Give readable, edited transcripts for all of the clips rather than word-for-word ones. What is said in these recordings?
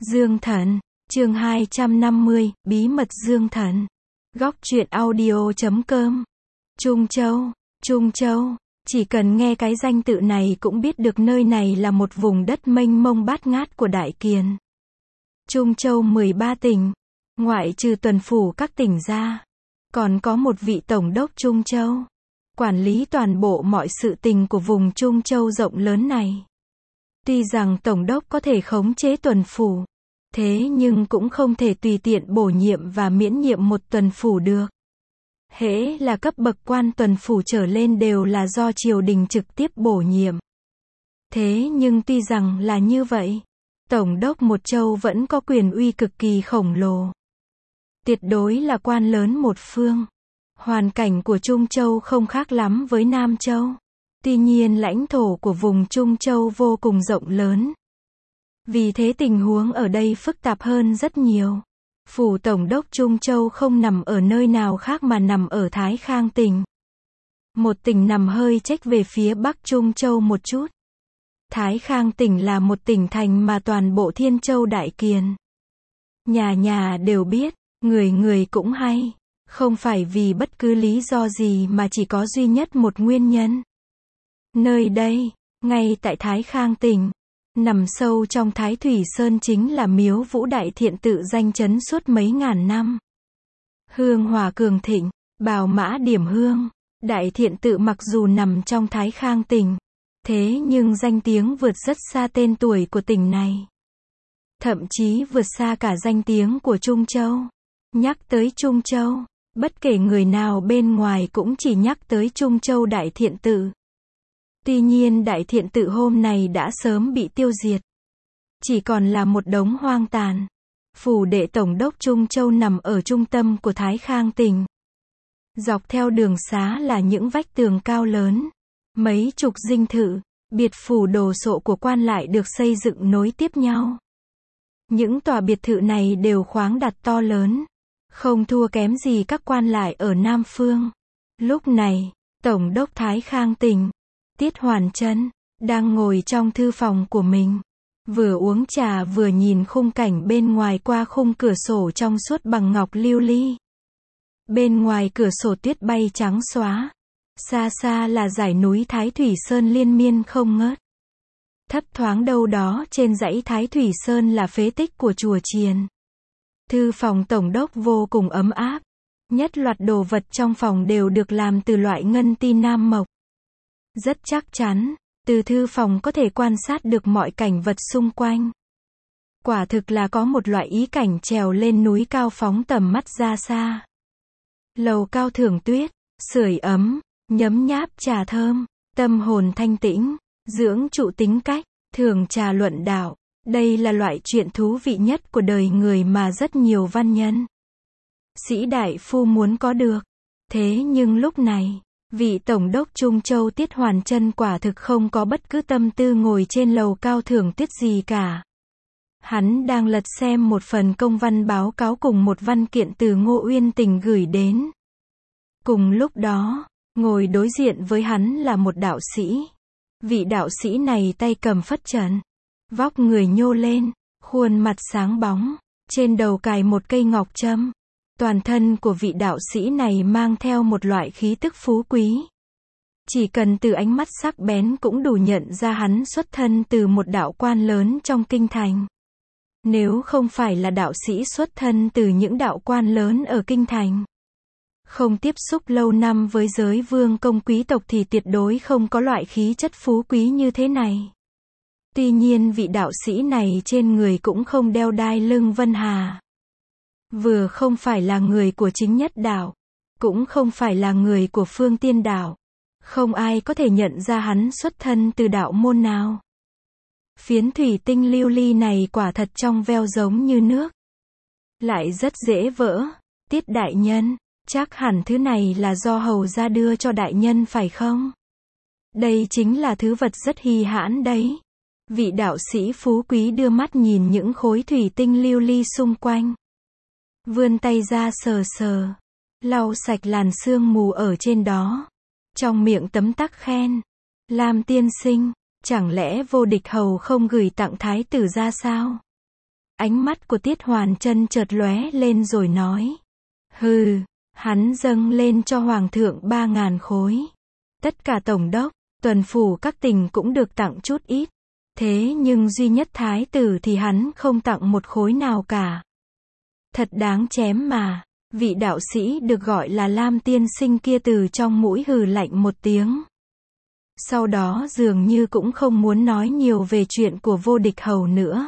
Dương Thần, chương 250, Bí mật Dương Thần. Góc truyện audio.com. Trung Châu, chỉ cần nghe cái danh tự này cũng biết được nơi này là một vùng đất mênh mông bát ngát của Đại Kiền. Trung Châu 13 tỉnh, ngoại trừ tuần phủ các tỉnh ra, còn có một vị tổng đốc Trung Châu, quản lý toàn bộ mọi sự tình của vùng Trung Châu rộng lớn này. Tuy rằng tổng đốc có thể khống chế tuần phủ, thế nhưng cũng không thể tùy tiện bổ nhiệm và miễn nhiệm một tuần phủ được. Hễ là cấp bậc quan tuần phủ trở lên đều là do triều đình trực tiếp bổ nhiệm. Thế nhưng tuy rằng là như vậy, tổng đốc một châu vẫn có quyền uy cực kỳ khổng lồ. Tuyệt đối là quan lớn một phương. Hoàn cảnh của Trung Châu không khác lắm với Nam Châu. Tuy nhiên lãnh thổ của vùng Trung Châu vô cùng rộng lớn. Vì thế tình huống ở đây phức tạp hơn rất nhiều. Phủ tổng đốc Trung Châu không nằm ở nơi nào khác mà nằm ở Thái Khang tỉnh. Một tỉnh nằm hơi chếch về phía bắc Trung Châu một chút. Thái Khang tỉnh là một tỉnh thành mà toàn bộ Thiên Châu Đại Kiền, nhà nhà đều biết, người người cũng hay. Không phải vì bất cứ lý do gì mà chỉ có duy nhất một nguyên nhân. Nơi đây, ngay tại Thái Khang tỉnh, nằm sâu trong Thái Thủy Sơn chính là miếu Vũ Đại Thiện Tự danh chấn suốt mấy ngàn năm. Hương hỏa cường thịnh, bào mã điểm hương. Đại Thiện Tự mặc dù nằm trong Thái Khang tỉnh, thế nhưng danh tiếng vượt rất xa tên tuổi của tỉnh này. Thậm chí vượt xa cả danh tiếng của Trung Châu. Nhắc tới Trung Châu, bất kể người nào bên ngoài cũng chỉ nhắc tới Trung Châu Đại Thiện Tự. Tuy nhiên Đại Thiện Tự hôm nay đã sớm bị tiêu diệt. Chỉ còn là một đống hoang tàn. Phủ đệ tổng đốc Trung Châu nằm ở trung tâm của Thái Khang tỉnh. Dọc theo đường xá là những vách tường cao lớn. Mấy chục dinh thự, biệt phủ đồ sộ của quan lại được xây dựng nối tiếp nhau. Những tòa biệt thự này đều khoáng đạt to lớn. Không thua kém gì các quan lại ở Nam Phương. Lúc này, tổng đốc Thái Khang tỉnh, Tiết Hoàn Chân, đang ngồi trong thư phòng của mình. Vừa uống trà vừa nhìn khung cảnh bên ngoài qua khung cửa sổ trong suốt bằng ngọc lưu ly. Bên ngoài cửa sổ tuyết bay trắng xóa. Xa xa là dải núi Thái Thủy Sơn liên miên không ngớt. Thấp thoáng đâu đó trên dãy Thái Thủy Sơn là phế tích của chùa chiền. Thư phòng tổng đốc vô cùng ấm áp. Nhất loạt đồ vật trong phòng đều được làm từ loại ngân ti nam mộc. Rất chắc chắn, từ thư phòng có thể quan sát được mọi cảnh vật xung quanh. Quả thực là có một loại ý cảnh trèo lên núi cao phóng tầm mắt ra xa. Lầu cao thưởng tuyết, sưởi ấm, nhấm nháp trà thơm, tâm hồn thanh tĩnh, dưỡng trụ tính cách, thưởng trà luận đạo. Đây là loại chuyện thú vị nhất của đời người mà rất nhiều văn nhân, sĩ đại phu muốn có được. Thế nhưng lúc này, vị tổng đốc Trung Châu Tiết Hoàn Chân quả thực không có bất cứ tâm tư ngồi trên lầu cao thưởng tuyết gì cả. Hắn đang lật xem một phần công văn báo cáo cùng một văn kiện từ Ngô Uyên Tình gửi đến. Cùng lúc đó, ngồi đối diện với hắn là một đạo sĩ. Vị đạo sĩ này tay cầm phất trần, vóc người nhô lên, khuôn mặt sáng bóng, trên đầu cài một cây ngọc trâm. Toàn thân của vị đạo sĩ này mang theo một loại khí tức phú quý. Chỉ cần từ ánh mắt sắc bén cũng đủ nhận ra hắn xuất thân từ một đạo quan lớn trong kinh thành. Nếu không phải là đạo sĩ xuất thân từ những đạo quan lớn ở kinh thành, không tiếp xúc lâu năm với giới vương công quý tộc thì tuyệt đối không có loại khí chất phú quý như thế này. Tuy nhiên vị đạo sĩ này trên người cũng không đeo đai lưng Vân Hà. Vừa không phải là người của chính nhất đạo, cũng không phải là người của phương tiên đạo. Không ai có thể nhận ra hắn xuất thân từ đạo môn nào. Phiến thủy tinh lưu ly này quả thật trong veo giống như nước. Lại rất dễ vỡ. Tiết đại nhân, chắc hẳn thứ này là do hầu gia đưa cho đại nhân phải không? Đây chính là thứ vật rất hi hãn đấy. Vị đạo sĩ phú quý đưa mắt nhìn những khối thủy tinh lưu ly xung quanh. Vươn tay ra sờ sờ, lau sạch làn sương mù ở trên đó. Trong miệng tấm tắc khen. Lam tiên sinh, chẳng lẽ vô địch hầu không gửi tặng thái tử ra sao? Ánh mắt của Tiết Hoàn Chân chợt lóe lên rồi nói. Hừ, hắn dâng lên cho Hoàng thượng 3.000 khối. Tất cả tổng đốc, tuần phủ các tỉnh cũng được tặng chút ít. Thế nhưng duy nhất thái tử thì hắn không tặng một khối nào cả. Thật đáng chém mà. Vị đạo sĩ được gọi là Lam tiên sinh kia từ trong mũi hừ lạnh một tiếng. Sau đó dường như cũng không muốn nói nhiều về chuyện của Vô Địch Hầu nữa,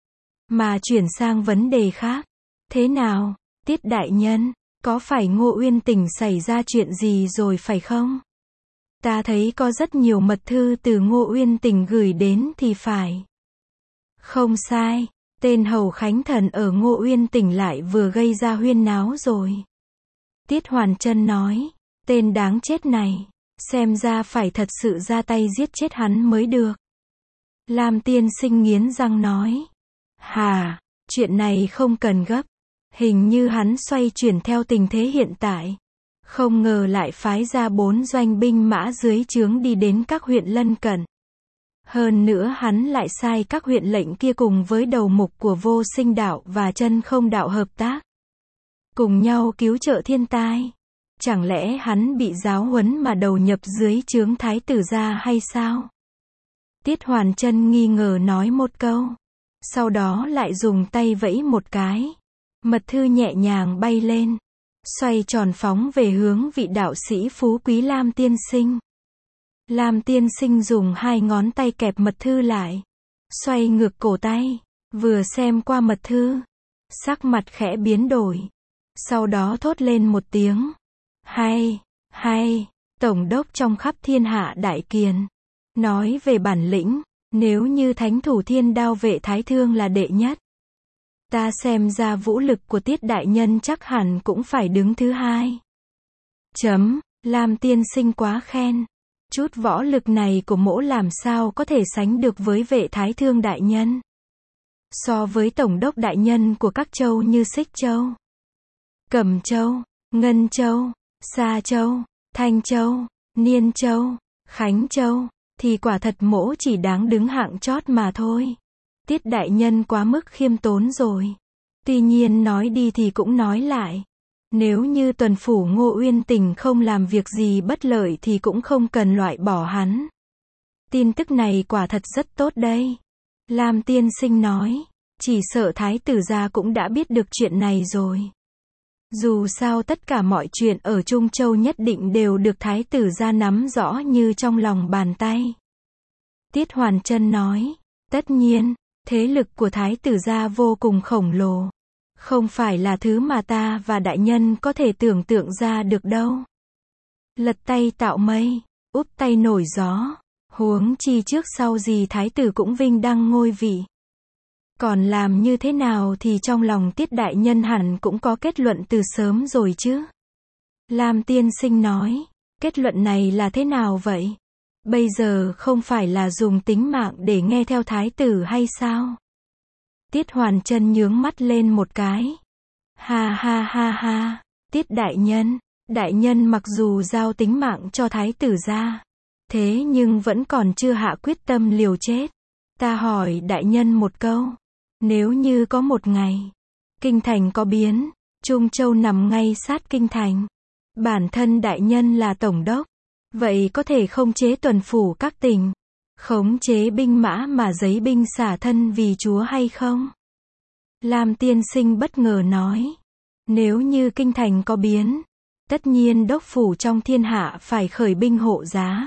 mà chuyển sang vấn đề khác. Thế nào, Tiết đại nhân, có phải Ngô Uyên Tỉnh xảy ra chuyện gì rồi phải không? Ta thấy có rất nhiều mật thư từ Ngô Uyên Tỉnh gửi đến thì phải. Không sai, tên Hầu Khánh Thần ở Ngô Uyên Tỉnh lại vừa gây ra huyên náo rồi. Tiết Hoàn Chân nói, tên đáng chết này, xem ra phải thật sự ra tay giết chết hắn mới được. Lam tiên sinh nghiến răng nói. Hà, chuyện này không cần gấp. Hình như hắn xoay chuyển theo tình thế hiện tại. Không ngờ lại phái ra 4 doanh binh mã dưới trướng đi đến các huyện lân cận. Hơn nữa hắn lại sai các huyện lệnh kia cùng với đầu mục của Vô Sinh đạo và Chân Không đạo hợp tác, cùng nhau cứu trợ thiên tai. Chẳng lẽ hắn bị giáo huấn mà đầu nhập dưới trướng thái tử gia hay sao? Tiết Hoàn Chân nghi ngờ nói một câu. Sau đó lại dùng tay vẫy một cái. Mật thư nhẹ nhàng bay lên, xoay tròn phóng về hướng vị đạo sĩ phú quý Lam tiên sinh. Lam tiên sinh dùng 2 ngón tay kẹp mật thư lại, xoay ngược cổ tay, vừa xem qua mật thư, sắc mặt khẽ biến đổi. Sau đó thốt lên một tiếng. Hay, hay, tổng đốc trong khắp thiên hạ đại kiền. Nói về bản lĩnh, nếu như Thánh Thủ Thiên Đao Vệ Thái Thương là đệ nhất, ta xem ra vũ lực của Tiết đại nhân chắc hẳn cũng phải đứng thứ 2. Lam tiên sinh quá khen. Chút võ lực này của mỗ làm sao có thể sánh được với Vệ Thái Thương đại nhân. So với tổng đốc đại nhân của các châu như Xích Châu, Cẩm Châu, Ngân Châu, Sa Châu, Thanh Châu, Niên Châu, Khánh Châu, thì quả thật mỗ chỉ đáng đứng hạng chót mà thôi. Tiết đại nhân quá mức khiêm tốn rồi. Tuy nhiên nói đi thì cũng nói lại. Nếu như tuần phủ Ngô Uyên Tỉnh không làm việc gì bất lợi thì cũng không cần loại bỏ hắn. Tin tức này quả thật rất tốt đây. Lam tiên sinh nói, chỉ sợ thái tử gia cũng đã biết được chuyện này rồi. Dù sao tất cả mọi chuyện ở Trung Châu nhất định đều được thái tử gia nắm rõ như trong lòng bàn tay. Tiết Hoàn Chân nói, tất nhiên, thế lực của thái tử gia vô cùng khổng lồ. Không phải là thứ mà ta và đại nhân có thể tưởng tượng ra được đâu. Lật tay tạo mây, úp tay nổi gió. Huống chi trước sau gì thái tử cũng vinh đăng ngôi vị. Còn làm như thế nào thì trong lòng Tiết đại nhân hẳn cũng có kết luận từ sớm rồi chứ. Lam tiên sinh nói, kết luận này là thế nào vậy? Bây giờ không phải là dùng tính mạng để nghe theo thái tử hay sao? Tiết Hoàn Chân nhướng mắt lên một cái. Ha ha ha ha, Tiết đại nhân mặc dù giao tính mạng cho thái tử gia, thế nhưng vẫn còn chưa hạ quyết tâm liều chết. Ta hỏi đại nhân một câu, nếu như có một ngày, kinh thành có biến, Trung Châu nằm ngay sát kinh thành, bản thân đại nhân là tổng đốc, vậy có thể khống chế tuần phủ các tỉnh, khống chế binh mã mà giấy binh xả thân vì chúa hay không? Lam tiên sinh bất ngờ nói, nếu như kinh thành có biến, tất nhiên đốc phủ trong thiên hạ phải khởi binh hộ giá.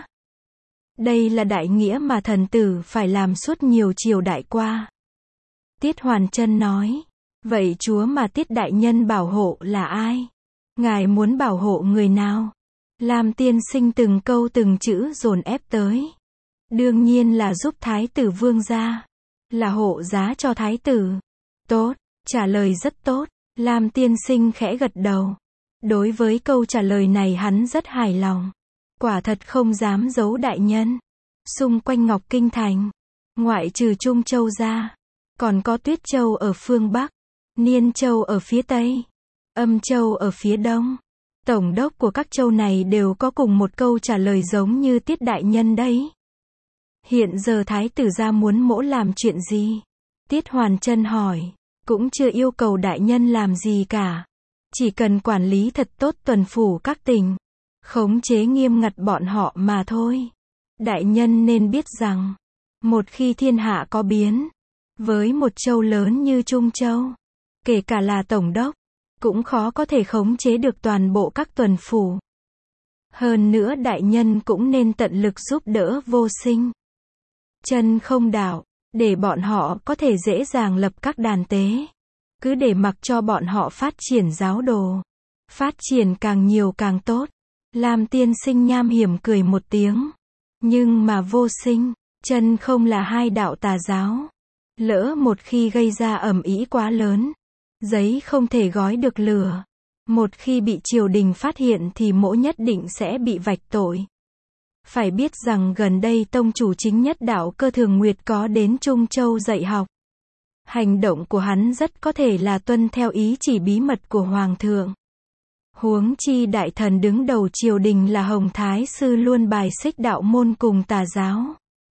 Đây là đại nghĩa mà thần tử phải làm suốt nhiều triều đại qua. Tiết Hoàn Chân nói, vậy chúa mà Tiết đại nhân bảo hộ là ai? Ngài muốn bảo hộ người nào? Lam tiên sinh từng câu từng chữ dồn ép tới. Đương nhiên là giúp thái tử vương gia, là hộ giá cho thái tử. Tốt, trả lời rất tốt. Lam tiên sinh khẽ gật đầu. Đối với câu trả lời này hắn rất hài lòng. Quả thật không dám giấu đại nhân. Xung quanh Ngọc Kinh Thành, ngoại trừ Trung Châu ra, còn có Tuyết Châu ở phương Bắc, Niên Châu ở phía Tây, Âm Châu ở phía Đông. Tổng đốc của các châu này đều có cùng một câu trả lời giống như Tiết đại nhân đấy. Hiện giờ thái tử gia muốn mỗ làm chuyện gì? Tiết Hoàn Chân hỏi. cũng chưa yêu cầu đại nhân làm gì cả. Chỉ cần quản lý thật tốt tuần phủ các tỉnh, khống chế nghiêm ngặt bọn họ mà thôi. Đại nhân nên biết rằng, một khi thiên hạ có biến, với một châu lớn như Trung Châu, kể cả là tổng đốc, cũng khó có thể khống chế được toàn bộ các tuần phủ. Hơn nữa đại nhân cũng nên tận lực giúp đỡ Vô Sinh, Chân Không Đạo, để bọn họ có thể dễ dàng lập các đàn tế. Cứ để mặc cho bọn họ phát triển giáo đồ. Phát triển càng nhiều càng tốt. Lam tiên sinh nham hiểm cười một tiếng. Nhưng mà Vô Sinh, Chân Không là hai đạo tà giáo. Lỡ một khi gây ra ầm ĩ quá lớn, giấy không thể gói được lửa. Một khi bị triều đình phát hiện thì mỗ nhất định sẽ bị vạch tội. Phải biết rằng gần đây tông chủ chính nhất đạo Cơ Thường Nguyệt có đến Trung Châu dạy học. Hành động của hắn rất có thể là tuân theo ý chỉ bí mật của Hoàng thượng. Huống chi đại thần đứng đầu triều đình là Hồng Thái Sư luôn bài xích đạo môn cùng tà giáo.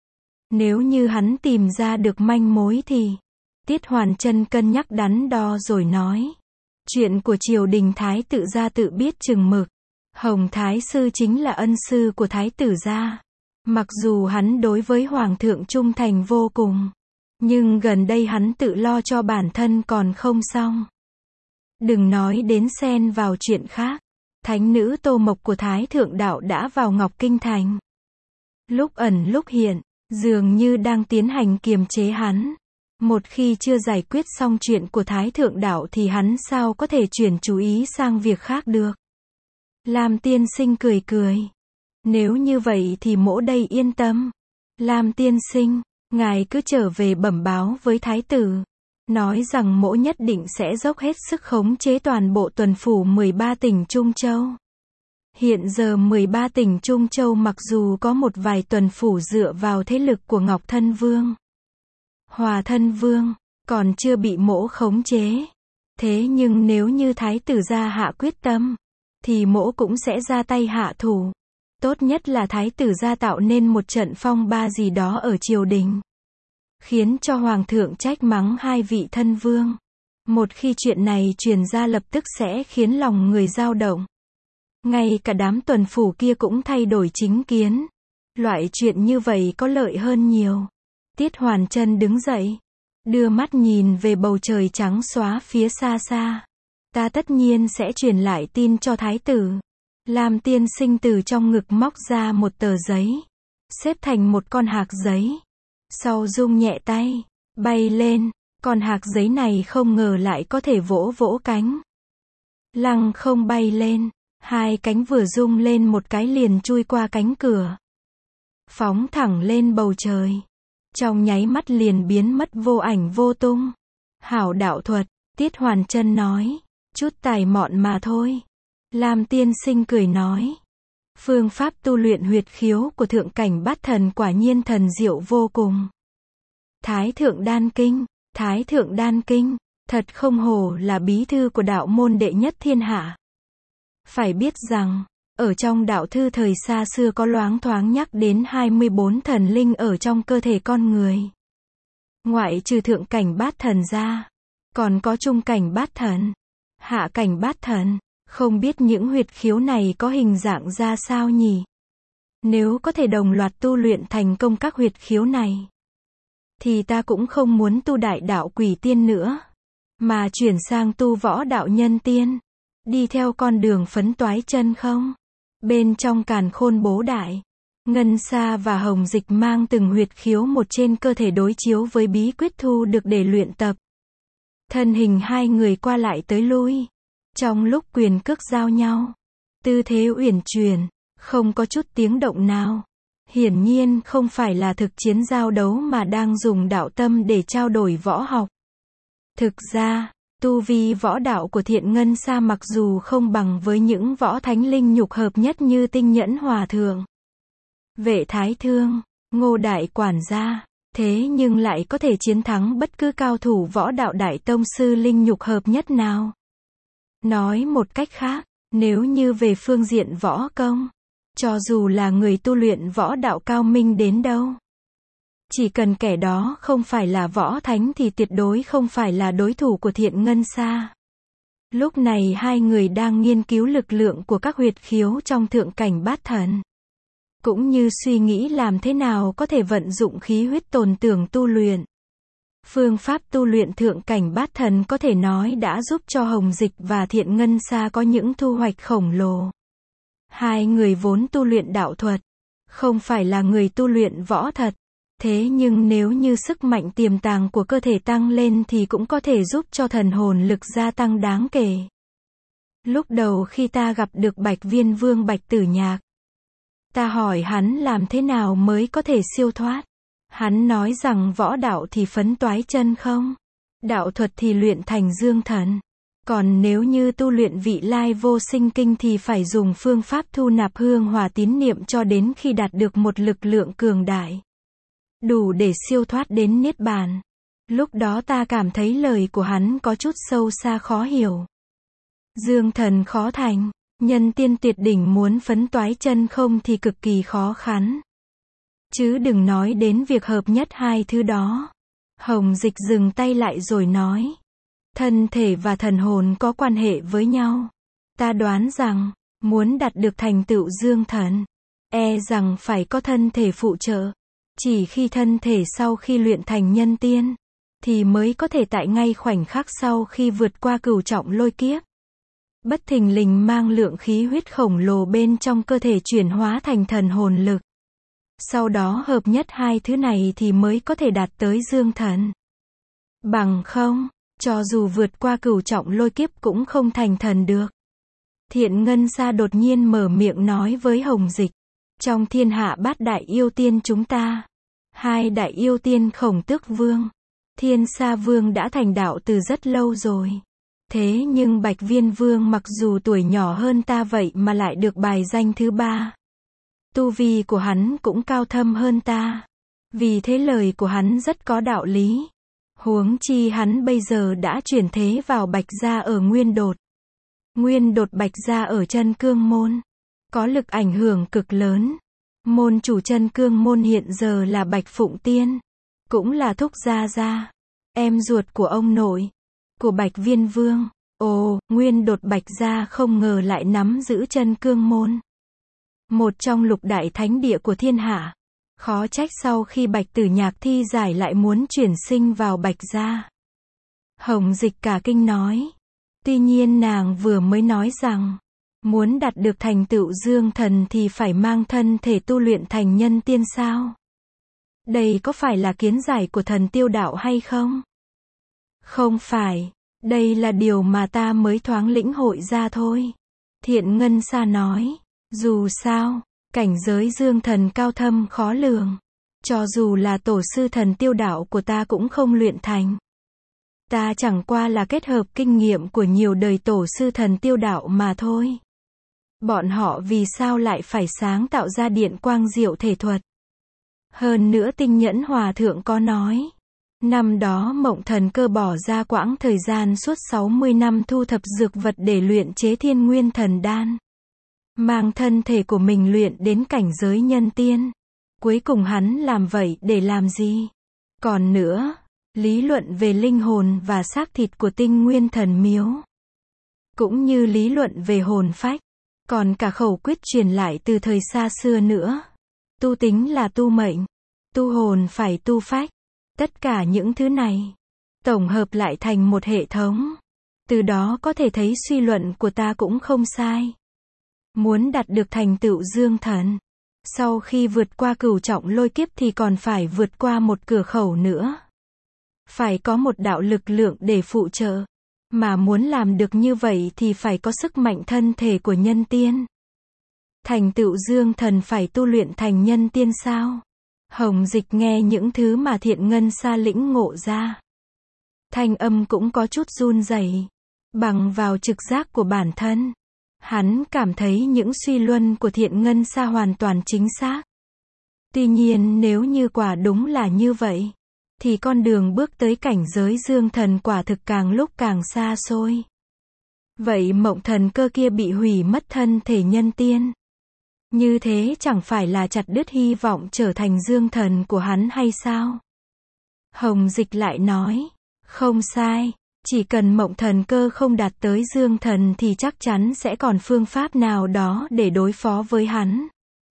Nếu như hắn tìm ra được manh mối thì, Tiết Hoàn Chân cân nhắc đắn đo rồi nói. Chuyện của triều đình Thái tử gia tự biết chừng mực. Hồng Thái Sư chính là ân sư của Thái tử gia. Mặc dù hắn đối với Hoàng thượng trung thành vô cùng, nhưng gần đây hắn tự lo cho bản thân còn không xong. Đừng nói đến xen vào chuyện khác. Thánh nữ Tô Mộc của Thái Thượng Đạo đã vào Ngọc Kinh Thành. Lúc ẩn lúc hiện, dường như đang tiến hành kiềm chế hắn. Một khi chưa giải quyết xong chuyện của Thái Thượng Đạo thì hắn sao có thể chuyển chú ý sang việc khác được. Lam tiên sinh cười cười. Nếu như vậy thì mỗ đây yên tâm. Lam tiên sinh, ngài cứ trở về bẩm báo với Thái tử. Nói rằng mỗ nhất định sẽ dốc hết sức khống chế toàn bộ tuần phủ 13 tỉnh Trung Châu. Hiện giờ 13 tỉnh Trung Châu mặc dù có một vài tuần phủ dựa vào thế lực của Ngọc Thân Vương, Hòa Thân Vương, còn chưa bị mỗ khống chế. Thế nhưng nếu như Thái tử gia hạ quyết tâm, thì mỗ cũng sẽ ra tay hạ thủ. Tốt nhất là Thái tử gia tạo nên một trận phong ba gì đó ở triều đình, khiến cho Hoàng thượng trách mắng hai vị thân vương. Một khi chuyện này truyền ra lập tức sẽ khiến lòng người dao động. Ngay cả đám tuần phủ kia cũng thay đổi chính kiến. Loại chuyện như vậy có lợi hơn nhiều. Tiết Hoàn Chân đứng dậy, đưa mắt nhìn về bầu trời trắng xóa phía xa xa. Ta tất nhiên sẽ truyền lại tin cho Thái tử. Lam tiên sinh từ trong ngực móc ra một tờ giấy, xếp thành một con hạc giấy. Sau rung nhẹ tay, bay lên. Con hạc giấy này không ngờ lại có thể vỗ vỗ cánh. Lăng không bay lên. Hai cánh vừa rung lên một cái liền chui qua cánh cửa, phóng thẳng lên bầu trời. Trong nháy mắt liền biến mất vô ảnh vô tung. Hảo đạo thuật, Tiết Hoàn Chân nói. Chút tài mọn mà thôi. Lam tiên sinh cười nói. Phương pháp tu luyện huyệt khiếu của thượng cảnh bát thần quả nhiên thần diệu vô cùng. Thái Thượng Đan Kinh, Thái Thượng Đan Kinh, thật không hổ là bí thư của đạo môn đệ nhất thiên hạ. Phải biết rằng, ở trong đạo thư thời xa xưa có loáng thoáng nhắc đến 24 thần linh ở trong cơ thể con người. Ngoại trừ thượng cảnh bát thần ra, còn có trung cảnh bát thần, hạ cảnh bát thần. Không biết những huyệt khiếu này có hình dạng ra sao nhỉ? Nếu có thể đồng loạt tu luyện thành công các huyệt khiếu này, thì ta cũng không muốn tu đại đạo quỷ tiên nữa, mà chuyển sang tu võ đạo nhân tiên. Đi theo con đường phấn toái chân không. Bên trong càn khôn bố đại, Ngân Sa và Hồng Dịch mang từng huyệt khiếu một trên cơ thể đối chiếu với bí quyết thu được để luyện tập. Thân hình hai người qua lại tới lui. Trong lúc quyền cước giao nhau, tư thế uyển chuyển, không có chút tiếng động nào. Hiển nhiên không phải là thực chiến giao đấu mà đang dùng đạo tâm để trao đổi võ học. Thực ra, tu vi võ đạo của Thiện Ngân Sa mặc dù không bằng với những võ thánh linh nhục hợp nhất như Tinh Nhẫn Hòa Thượng, Vệ Thái Thương, Ngô Đại Quản gia, thế nhưng lại có thể chiến thắng bất cứ cao thủ võ đạo đại tông sư linh nhục hợp nhất nào. Nói một cách khác, nếu như về phương diện võ công, cho dù là người tu luyện võ đạo cao minh đến đâu, Chỉ cần kẻ đó không phải là võ thánh thì tuyệt đối không phải là đối thủ của Thiện Ngân Sa. Lúc này hai người đang nghiên cứu lực lượng của các huyệt khiếu trong thượng cảnh bát thần. Cũng như suy nghĩ làm thế nào có thể vận dụng khí huyết tồn tưởng tu luyện. Phương pháp tu luyện thượng cảnh bát thần có thể nói đã giúp cho Hồng Dịch và Thiện Ngân Sa có những thu hoạch khổng lồ. Hai người vốn tu luyện đạo thuật, không phải là người tu luyện võ thật. Thế nhưng nếu như sức mạnh tiềm tàng của cơ thể tăng lên thì cũng có thể giúp cho thần hồn lực gia tăng đáng kể. Lúc đầu khi ta gặp được Bạch Viên Vương Bạch Tử Nhạc, ta hỏi hắn làm thế nào mới có thể siêu thoát. Hắn nói rằng võ đạo thì phấn toái chân không, đạo thuật thì luyện thành dương thần. Còn nếu như tu luyện vị lai vô sinh kinh thì phải dùng phương pháp thu nạp hương hỏa tín niệm cho đến khi đạt được một lực lượng cường đại, đủ để siêu thoát đến niết bàn. Lúc đó ta cảm thấy lời của hắn có chút sâu xa khó hiểu. Dương thần khó thành, nhân tiên tuyệt đỉnh muốn phấn toái chân không thì cực kỳ khó khăn. Chứ đừng nói đến việc hợp nhất hai thứ đó. Hồng Dịch dừng tay lại rồi nói. Thân thể và thần hồn có quan hệ với nhau. Ta đoán rằng, muốn đạt được thành tựu dương thần, rằng phải có thân thể phụ trợ. Chỉ khi thân thể sau khi luyện thành nhân tiên, thì mới có thể tại ngay khoảnh khắc sau khi vượt qua cửu trọng lôi kiếp, bất thình lình mang lượng khí huyết khổng lồ bên trong cơ thể chuyển hóa thành thần hồn lực. Sau đó hợp nhất hai thứ này thì mới có thể đạt tới dương thần. Bằng không, cho dù vượt qua cửu trọng lôi kiếp cũng không thành thần được. Thiện Ngân Sa đột nhiên mở miệng nói với Hồng Dịch. Trong thiên hạ bát đại yêu tiên chúng ta, hai đại yêu tiên Khổng Tước Vương, Thiên Sa Vương đã thành đạo từ rất lâu rồi. Thế nhưng Bạch Viên Vương mặc dù tuổi nhỏ hơn ta vậy mà lại được bài danh thứ ba. Tu vi của hắn cũng cao thâm hơn ta. Vì thế lời của hắn rất có đạo lý. Huống chi hắn bây giờ đã chuyển thế vào Bạch Gia ở Nguyên Đột. Nguyên Đột Bạch Gia ở Chân Cương Môn, có lực ảnh hưởng cực lớn. Môn chủ Chân Cương Môn hiện giờ là Bạch Phụng Tiên, cũng là thúc gia gia, em ruột của ông nội, của Bạch Viên Vương. Ồ, Nguyên Đột Bạch Gia không ngờ lại nắm giữ Chân Cương Môn, một trong lục đại thánh địa của thiên hạ. Khó trách sau khi Bạch Tử Nhạc thi giải lại muốn chuyển sinh vào Bạch Gia. Hồng Dịch cả kinh nói. Tuy nhiên nàng vừa mới nói rằng, muốn đạt được thành tựu dương thần thì phải mang thân thể tu luyện thành nhân tiên sao? Đây có phải là kiến giải của thần Tiêu Đạo hay không? Không phải, đây là điều mà ta mới thoáng lĩnh hội ra thôi. Thiện Ngân Sa nói, dù sao, cảnh giới dương thần cao thâm khó lường. Cho dù là tổ sư thần Tiêu Đạo của ta cũng không luyện thành. Ta chẳng qua là kết hợp kinh nghiệm của nhiều đời tổ sư thần Tiêu Đạo mà thôi. Bọn họ vì sao lại phải sáng tạo ra điện quang diệu thể thuật? Hơn nữa Tinh Nhẫn Hòa Thượng có nói, năm đó Mộng Thần Cơ bỏ ra quãng thời gian suốt 60 năm thu thập dược vật để luyện chế Thiên Nguyên Thần Đan. Mang thân thể của mình luyện đến cảnh giới nhân tiên. Cuối cùng hắn làm vậy để làm gì? Còn nữa, lý luận về linh hồn và xác thịt của Tinh Nguyên Thần Miếu, cũng như lý luận về hồn phách, còn cả khẩu quyết truyền lại từ thời xa xưa nữa. Tu tính là tu mệnh, tu hồn phải tu phách. Tất cả những thứ này tổng hợp lại thành một hệ thống. Từ đó có thể thấy suy luận của ta cũng không sai. Muốn đạt được thành tựu dương thần, sau khi vượt qua cửu trọng lôi kiếp thì còn phải vượt qua một cửa khẩu nữa. Phải có một đạo lực lượng để phụ trợ. Mà muốn làm được như vậy thì phải có sức mạnh thân thể của nhân tiên. Thành tựu dương thần phải tu luyện thành nhân tiên sao? Hồng Dịch nghe những thứ mà Thiện Ngân Sa lĩnh ngộ ra, thanh âm cũng có chút run rẩy. Bằng vào trực giác của bản thân, hắn cảm thấy những suy luận của Thiện Ngân Sa hoàn toàn chính xác. Tuy nhiên nếu như quả đúng là như vậy, thì con đường bước tới cảnh giới dương thần quả thực càng lúc càng xa xôi. Vậy Mộng Thần Cơ kia bị hủy mất thân thể nhân tiên, Như thế chẳng phải là chặt đứt hy vọng trở thành dương thần của hắn hay sao? Hồng Dịch lại nói, không sai, chỉ cần Mộng Thần Cơ không đạt tới dương thần thì chắc chắn sẽ còn phương pháp nào đó để đối phó với hắn.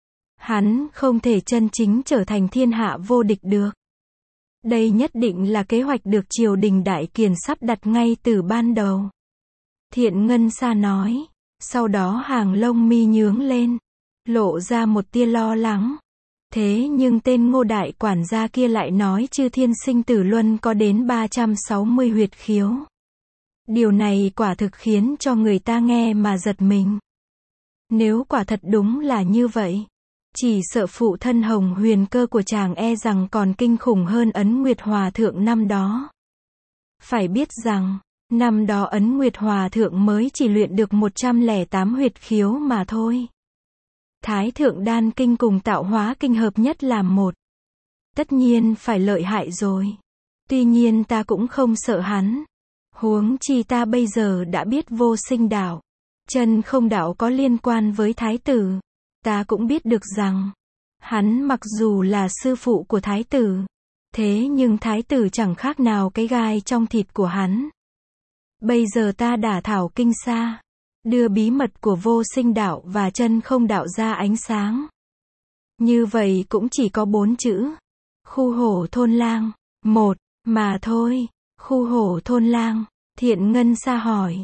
Hắn không thể chân chính trở thành thiên hạ vô địch được. Đây nhất định là kế hoạch được triều đình Đại Kiền sắp đặt ngay từ ban đầu. Thiện Ngân Sa nói. Sau đó hàng lông mi nhướng lên, lộ ra một tia lo lắng. Thế nhưng tên Ngô đại quản gia kia lại nói Chư Thiên Sinh Tử Luân có đến 360 huyệt khiếu. Điều này quả thực khiến cho người ta nghe mà giật mình. Nếu quả thật đúng là như vậy, chỉ sợ phụ thân Hồng Huyền Cơ của chàng e rằng còn kinh khủng hơn Ấn Nguyệt Hòa Thượng năm đó. Phải biết rằng, năm đó Ấn Nguyệt Hòa Thượng mới chỉ luyện được 108 huyệt khiếu mà thôi. Thái Thượng Đan Kinh cùng Tạo Hóa Kinh hợp nhất làm một. Tất nhiên phải lợi hại rồi. Tuy nhiên ta cũng không sợ hắn. Huống chi ta bây giờ đã biết vô sinh đạo, chân không đạo có liên quan với Thái tử. Ta cũng biết được rằng, hắn mặc dù là sư phụ của Thái tử, thế nhưng Thái tử chẳng khác nào cái gai trong thịt của hắn. Bây giờ ta đả thảo kinh sa, đưa bí mật của vô sinh đạo và chân không đạo ra ánh sáng. Như vậy cũng chỉ có 4 chữ. Khu hổ thôn lang. Một, mà thôi. Khu hổ thôn lang. Thiện Ngân Sa hỏi.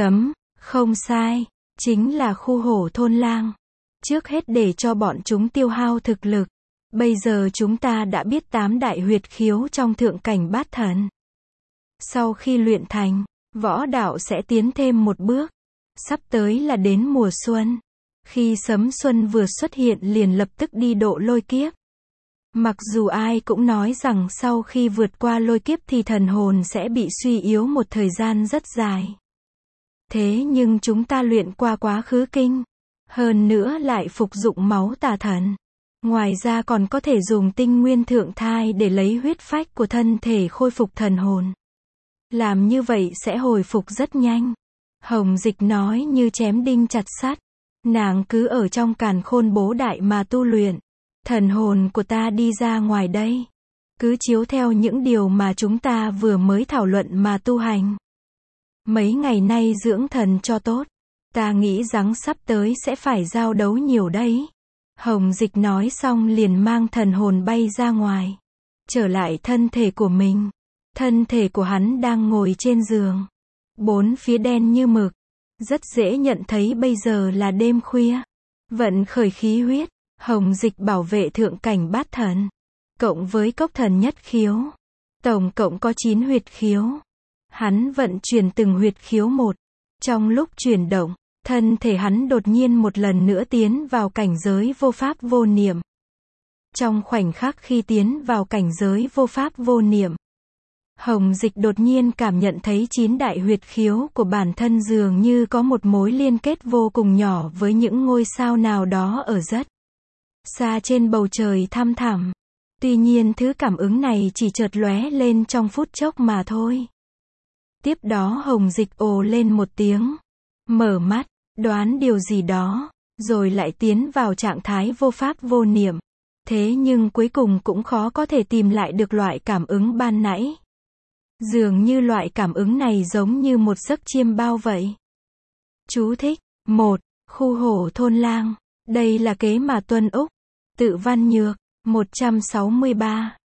Không sai. Chính là khu hổ thôn lang. Trước hết để cho bọn chúng tiêu hao thực lực. Bây giờ chúng ta đã biết 8 đại huyệt khiếu trong thượng cảnh bát thần. Sau khi luyện thành, võ đạo sẽ tiến thêm một bước. Sắp tới là đến mùa xuân. Khi sấm xuân vừa xuất hiện liền lập tức đi độ lôi kiếp. Mặc dù ai cũng nói rằng sau khi vượt qua lôi kiếp thì thần hồn sẽ bị suy yếu một thời gian rất dài. Thế nhưng chúng ta luyện qua quá khứ kinh. Hơn nữa lại phục dụng máu tà thần. Ngoài ra còn có thể dùng tinh nguyên thượng thai để lấy huyết phách của thân thể khôi phục thần hồn. Làm như vậy sẽ hồi phục rất nhanh. Hồng Dịch nói như chém đinh chặt sắt. Nàng cứ ở trong càn khôn bố đại mà tu luyện. Thần hồn của ta đi ra ngoài đây. Cứ chiếu theo những điều mà chúng ta vừa mới thảo luận mà tu hành. Mấy ngày nay dưỡng thần cho tốt. Ta nghĩ rằng sắp tới sẽ phải giao đấu nhiều đấy. Hồng Dịch nói xong liền mang thần hồn bay ra ngoài. Trở lại thân thể của mình. Thân thể của hắn đang ngồi trên giường. Bốn phía đen như mực. Rất dễ nhận thấy bây giờ là đêm khuya. Vận khởi khí huyết. Hồng Dịch bảo vệ thượng cảnh bát thần. Cộng với cốc thần nhất khiếu. Tổng cộng có 9 huyệt khiếu. Hắn vận chuyển từng huyệt khiếu một. Trong lúc chuyển động, thân thể hắn đột nhiên một lần nữa tiến vào cảnh giới vô pháp vô niệm. Trong khoảnh khắc khi tiến vào cảnh giới vô pháp vô niệm, Hồng Dịch đột nhiên cảm nhận thấy 9 đại huyệt khiếu của bản thân dường như có một mối liên kết vô cùng nhỏ với những ngôi sao nào đó ở rất xa trên bầu trời thăm thẳm. Tuy nhiên thứ cảm ứng này chỉ chợt lóe lên trong phút chốc mà thôi. Tiếp đó Hồng Dịch ồ lên một tiếng, mở mắt, đoán điều gì đó, rồi lại tiến vào trạng thái vô pháp vô niệm. Thế nhưng cuối cùng cũng khó có thể tìm lại được loại cảm ứng ban nãy. Dường như loại cảm ứng này giống như một giấc chiêm bao vậy. Chú thích. 1. Khu hổ thôn lang. Đây là kế mà Tuân Úc. Tự văn nhược. 163.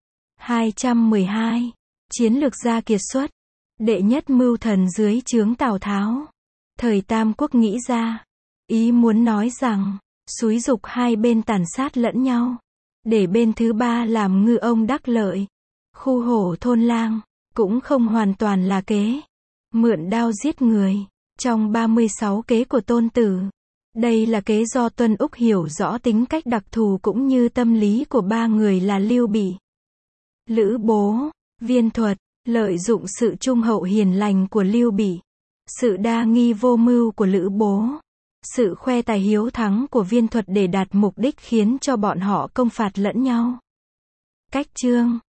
212. Chiến lược gia kiệt xuất. Đệ nhất mưu thần dưới trướng Tào Tháo. Thời Tam Quốc nghĩ ra. Ý muốn nói rằng, xúi giục hai bên tàn sát lẫn nhau. Để bên thứ ba làm ngư ông đắc lợi. Khu hổ thôn lang. Cũng không hoàn toàn là kế. Mượn đao giết người. Trong 36 kế của Tôn Tử. Đây là kế do Tuân Úc hiểu rõ tính cách đặc thù cũng như tâm lý của ba người là Lưu Bị, Lữ Bố, Viên Thuật, lợi dụng sự trung hậu hiền lành của Lưu Bị, sự đa nghi vô mưu của Lữ Bố, sự khoe tài hiếu thắng của Viên Thuật để đạt mục đích khiến cho bọn họ công phạt lẫn nhau. Cách chương